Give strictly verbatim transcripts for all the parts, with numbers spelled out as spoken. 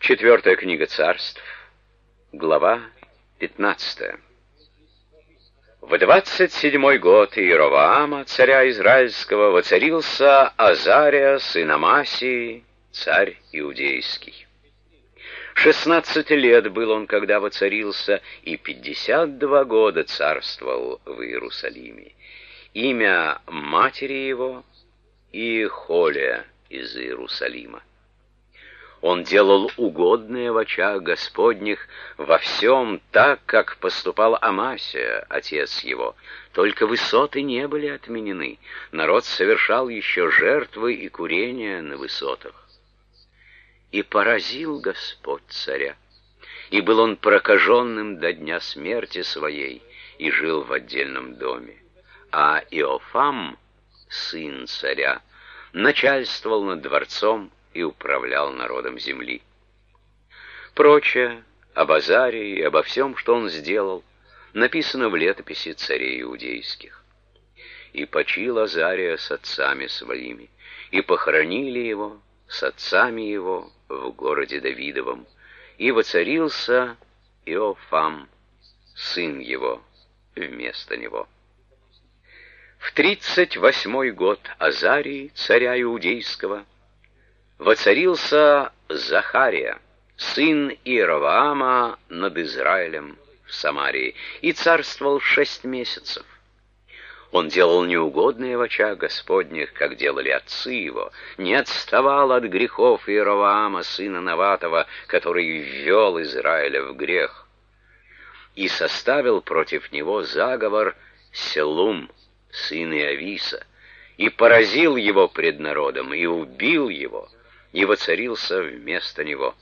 Четвертая книга Царств, глава пятнадцатая. В двадцать седьмой год Иеровоама, царя Израильского, воцарился Азария, сын Амасии, царь Иудейский. Шестнадцать лет был он, когда воцарился, и пятьдесят два года царствовал в Иерусалиме. Имя матери его Иехолия из Иерусалима. Он делал угодное в очах Господних во всем так, как поступал Амасия, отец его. Только высоты не были отменены. Народ совершал еще жертвы и курения на высотах. И поразил Господь царя. И был он прокаженным до дня смерти своей, и жил в отдельном доме. А Иофам, сын царя, начальствовал над дворцом и управлял народом земли. Прочее об Азарии и обо всем, что он сделал, написано в летописи царей иудейских. И почил Азария с отцами своими, и похоронили его с отцами его в городе Давидовом, и воцарился Иофам, сын его, вместо него. В тридцать восьмой год Азарии, царя иудейского, воцарился Захария, сын Иеровоама, над Израилем в Самарии, и царствовал шесть месяцев. Он делал неугодное в очах Господних, как делали отцы его, не отставал от грехов Иеровоама, сына Наватова, который ввел Израиля в грех, и составил против него заговор Селум, сын Иависа, и поразил его пред народом, и убил его, и воцарился вместо него.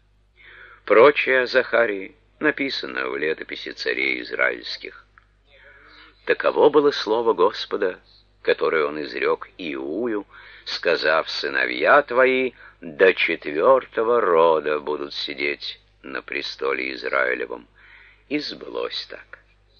Прочее о Захарии написано в летописи царей израильских. Таково было слово Господа, которое он изрек Иую, сказав: «Сыновья твои до четвертого рода будут сидеть на престоле Израилевом». И сбылось так.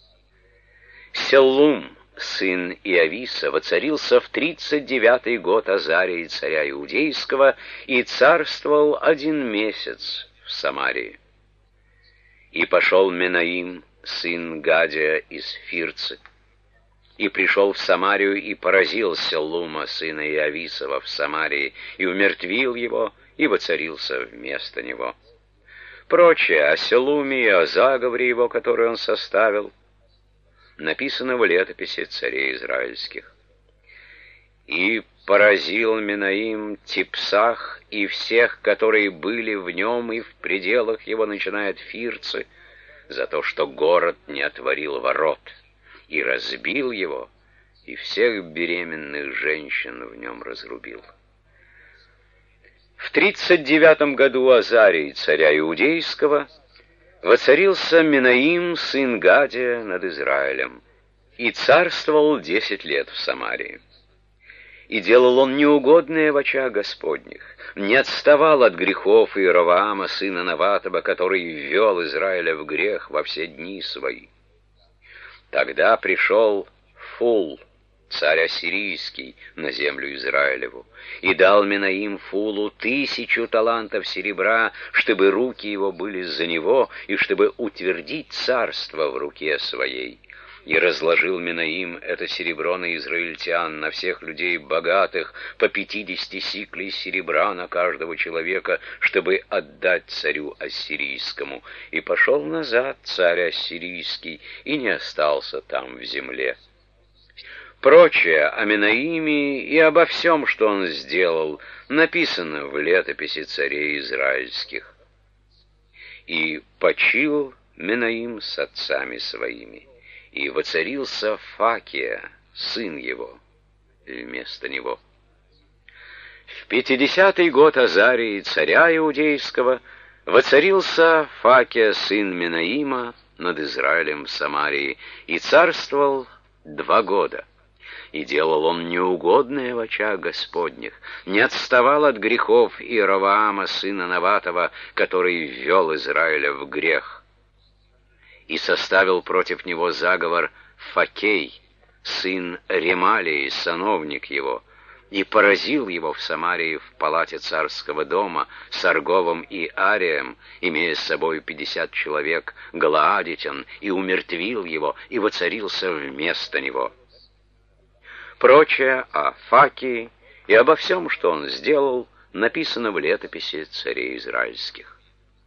Селум, сын Иависа, воцарился в тридцать девятый год Азарии, царя Иудейского, и царствовал один месяц в Самарии. И пошел Менаим, сын Гадия из Фирцы, и пришел в Самарию, и поразил Селума, сына Иависова, в Самарии, и умертвил его, и воцарился вместо него. Прочее о Селуме и о заговоре его, который он составил, написано в летописи царей израильских. И поразил Менаим Типсах и всех, которые были в нем и в пределах его, начиная от Фирцы, за то, что город не отворил ворот, и разбил его, и всех беременных женщин в нем разрубил. В тридцать девятом году Азарии, царя Иудейского, воцарился Менаим, сын Гадия, над Израилем, и царствовал десять лет в Самарии. И делал он неугодное в очах Господних, не отставал от грехов Иеровоама, сына Наватова, который ввел Израиля в грех во все дни свои. Тогда пришел Фул, царь ассирийский, на землю Израилеву, и дал Менаим Фулу тысячу талантов серебра, чтобы руки его были за него, и чтобы утвердить царство в руке своей. И разложил Менаим это серебро на израильтян, на всех людей богатых, по пятидесяти сиклей серебра на каждого человека, чтобы отдать царю ассирийскому. И пошел назад царь ассирийский, и не остался там в земле. Прочее о Менаиме и обо всем, что он сделал, написано в летописи царей израильских. И почил Менаим с отцами своими, и воцарился Факия, сын его, вместо него. В пятидесятый год Азарии, царя Иудейского, воцарился Факия, сын Менаима, над Израилем в Самарии, и царствовал два года. И делал он неугодное в очах Господних, не отставал от грехов Иеровоама, сына Наватова, который ввел Израиля в грех. И составил против него заговор Факей, сын Ремалии, сановник его, и поразил его в Самарии в палате царского дома с Арговом и Арием, имея с собой пятьдесят человек, гладитян, и умертвил его, и воцарился вместо него. Прочее о Факии и обо всем, что он сделал, написано в летописи царей израильских.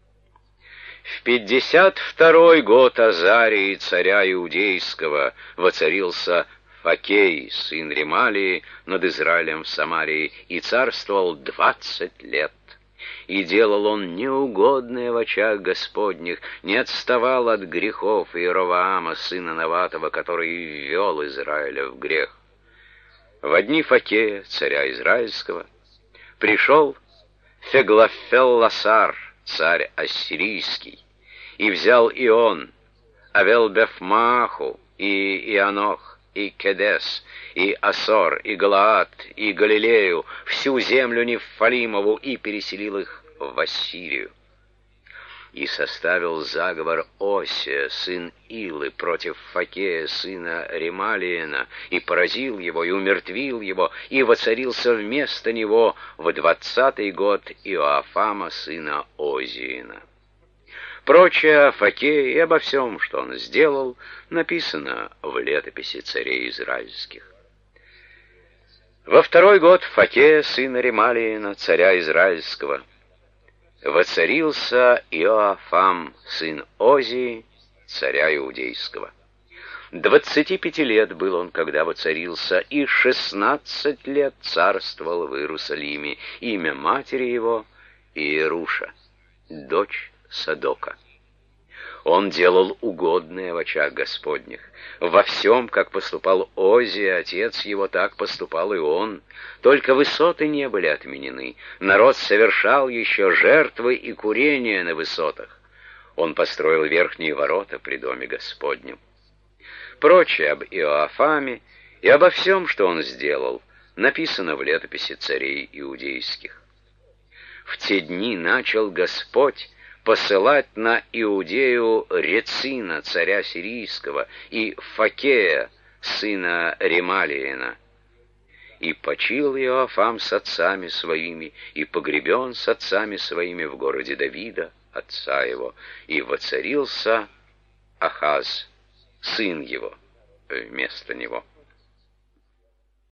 В пятьдесят второй год Азарии, царя Иудейского, воцарился Факей, сын Ремалии, над Израилем в Самарии, и царствовал двадцать лет. И делал он неугодное в очах Господних, не отставал от грехов Иеровоама, сына Наватова, который ввел Израиля в грех. В дни Факея, царя Израильского, пришел Феглафелласар, царь ассирийский, и взял и он Авел-Бефмааху, и Ианох, и Кедес, и Асор, и Галаад, и Галилею, всю землю Нефалимову, и переселил их в Ассирию. И составил заговор Осия, сын Илы, против Факея, сына Ремалиена, и поразил его, и умертвил его, и воцарился вместо него в двадцатый год Иоафама, сына Озиина. Прочее о Факее и обо всем, что он сделал, написано в летописи царей израильских. Во второй год Факея, сына Ремалиена, царя израильского, воцарился Иоафам, сын Озии, царя иудейского. Двадцати пяти лет был он, когда воцарился, и шестнадцать лет царствовал в Иерусалиме. Имя матери его Иеруша, дочь Садока. Он делал угодное в очах Господних. Во всем, как поступал Озия, отец его, так поступал и он. Только высоты не были отменены. Народ совершал еще жертвы и курения на высотах. Он построил верхние ворота при доме Господнем. Прочее об Иоафаме и обо всем, что он сделал, написано в летописи царей иудейских. В те дни начал Господь посылать на Иудею Рецина, царя сирийского, и Факея, сына Ремалиена. И почил Иоафам с отцами своими, и погребен с отцами своими в городе Давида, отца его, и воцарился Ахаз, сын его, вместо него.